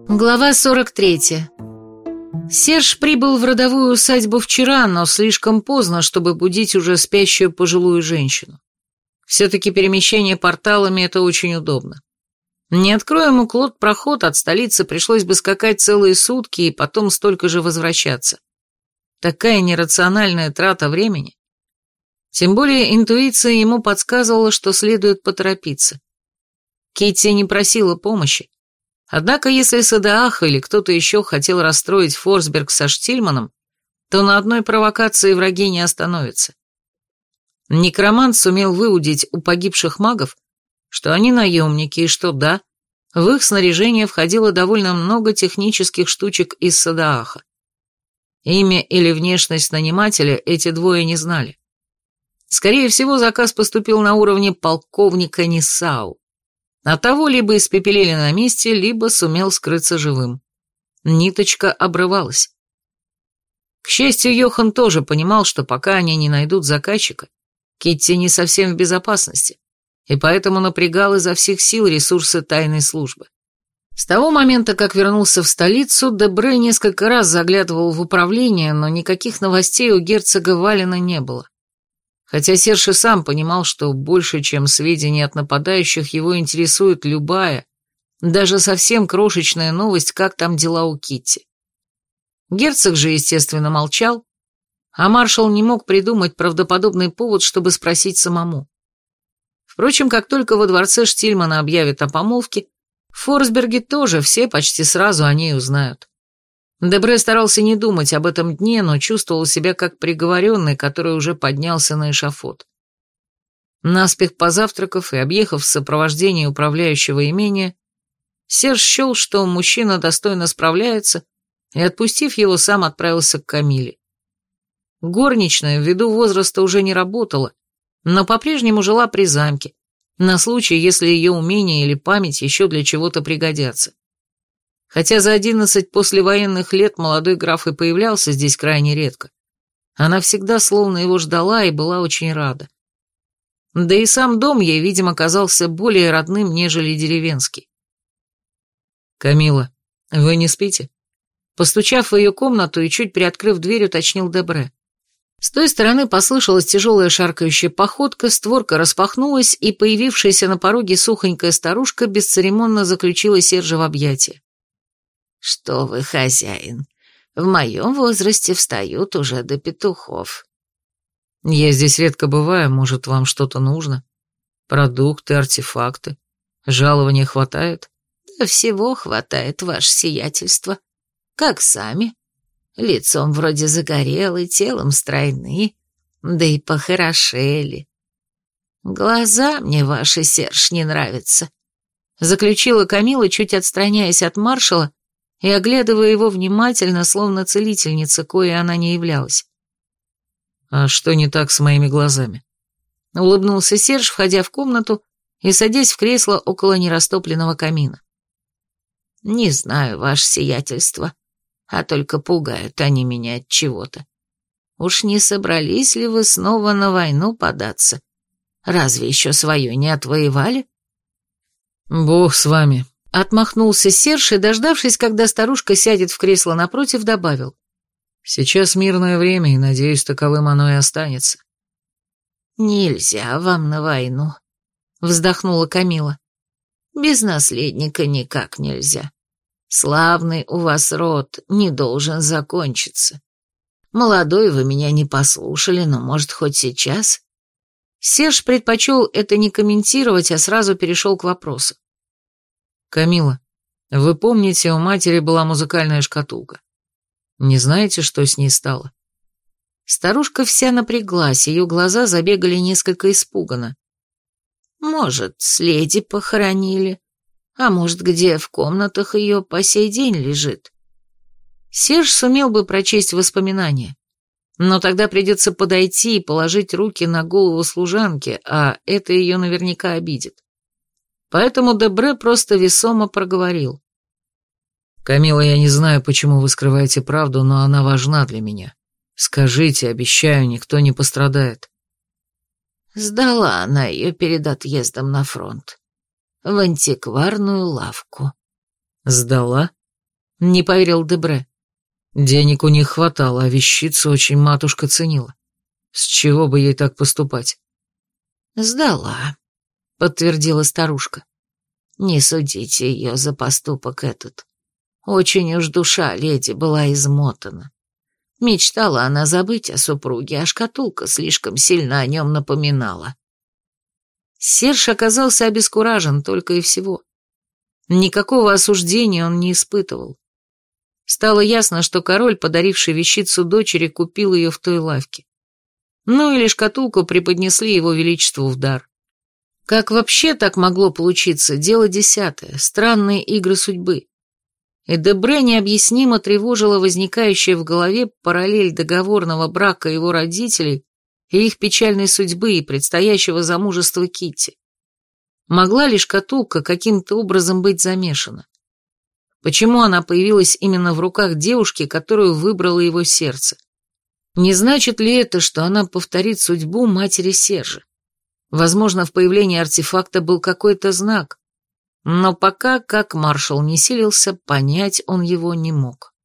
Глава 43. Серж прибыл в родовую усадьбу вчера, но слишком поздно, чтобы будить уже спящую пожилую женщину. Все-таки перемещение порталами – это очень удобно. Не откроя ему Клод проход, от столицы пришлось бы скакать целые сутки и потом столько же возвращаться. Такая нерациональная трата времени. Тем более интуиция ему подсказывала, что следует поторопиться. Китти не просила помощи. Однако, если Садаах или кто-то еще хотел расстроить Форсберг со Штильманом, то на одной провокации враги не остановятся. Некромант сумел выудить у погибших магов, что они наемники и что да, в их снаряжение входило довольно много технических штучек из Садааха. Имя или внешность нанимателя эти двое не знали. Скорее всего, заказ поступил на уровне полковника Нисау. А того либо испепелили на месте, либо сумел скрыться живым. Ниточка обрывалась. К счастью, Йохан тоже понимал, что пока они не найдут заказчика, Китти не совсем в безопасности, и поэтому напрягал изо всех сил ресурсы тайной службы. С того момента, как вернулся в столицу, Дебре несколько раз заглядывал в управление, но никаких новостей у герцога Валена не было. Хотя Серж и сам понимал, что больше, чем сведения от нападающих, его интересует любая, даже совсем крошечная новость, как там дела у Китти. Герцог же, естественно, молчал, а маршал не мог придумать правдоподобный повод, чтобы спросить самому. Впрочем, как только во дворце Штильмана объявят о помолвке, в Форсберге тоже все почти сразу о ней узнают. Дебре старался не думать об этом дне, но чувствовал себя как приговоренный, который уже поднялся на эшафот. Наспех позавтракав и объехав в сопровождении управляющего имения, Серж счел, что мужчина достойно справляется, и, отпустив его, сам отправился к Камиле. Горничная ввиду возраста уже не работала, но по-прежнему жила при замке, на случай, если ее умения или память еще для чего-то пригодятся. Хотя за 11 послевоенных лет молодой граф и появлялся здесь крайне редко, она всегда словно его ждала и была очень рада. Да и сам дом ей, видимо, казался более родным, нежели деревенский. «Камила, вы не спите?» Постучав в ее комнату и чуть приоткрыв дверь, уточнил Дебре. С той стороны послышалась тяжелая шаркающая походка, створка распахнулась, и появившаяся на пороге сухонькая старушка бесцеремонно заключила Сержа в объятия. «Что вы, хозяин, в моем возрасте встают уже до петухов». «Я здесь редко бываю, может, вам что-то нужно? Продукты, артефакты, жалования хватает?» «Да всего хватает, ваше сиятельство. Как сами. Лицом вроде загорелый, телом стройны, да и похорошели. Глаза мне ваши, Серж, не нравятся», заключила Камила, чуть отстраняясь от маршала и оглядывая его внимательно, словно целительница, коей она не являлась. «А что не так с моими глазами?» Улыбнулся Серж, входя в комнату и садясь в кресло около нерастопленного камина. «Не знаю, ваше сиятельство, а только пугают они меня от чего-то. Уж не собрались ли вы снова на войну податься? Разве еще свое не отвоевали?» «Бог с вами», — отмахнулся Серж и, дождавшись, когда старушка сядет в кресло напротив, добавил. «Сейчас мирное время, и, надеюсь, таковым оно и останется». «Нельзя вам на войну», — вздохнула Камила. «Без наследника никак нельзя. Славный у вас род не должен закончиться. Молодой вы меня не послушали, но, может, хоть сейчас?» Серж предпочел это не комментировать, а сразу перешел к вопросу. «Камила, вы помните, у матери была музыкальная шкатулка. Не знаете, что с ней стало?» Старушка вся напряглась, ее глаза забегали несколько испуганно. «Может, с леди похоронили, а может, где в комнатах ее по сей день лежит». Серж сумел бы прочесть воспоминания, но тогда придется подойти и положить руки на голову служанки, а это ее наверняка обидит. Поэтому Дебре просто весомо проговорил. «Камила, я не знаю, почему вы скрываете правду, но она важна для меня. Скажите, обещаю, никто не пострадает». Сдала она ее перед отъездом на фронт. В антикварную лавку. «Сдала?» — не поверил Дебре. Денег у них хватало, а вещицу очень матушка ценила. С чего бы ей так поступать? «Сдала», — подтвердила старушка. «Не судите ее за поступок этот. Очень уж душа леди была измотана. Мечтала она забыть о супруге, а шкатулка слишком сильно о нем напоминала». Серж оказался обескуражен только и всего. Никакого осуждения он не испытывал. Стало ясно, что король, подаривший вещицу дочери, купил ее в той лавке. Ну или шкатулку преподнесли его величеству в дар. Как вообще так могло получиться, дело десятое, странные игры судьбы. И Дебре необъяснимо тревожила возникающая в голове параллель договорного брака его родителей и их печальной судьбы и предстоящего замужества Китти. Могла ли шкатулка каким-то образом быть замешана? Почему она появилась именно в руках девушки, которую выбрало его сердце? Не значит ли это, что она повторит судьбу матери Сержа? Возможно, в появлении артефакта был какой-то знак, но пока, как маршал не силился, понять он его не мог.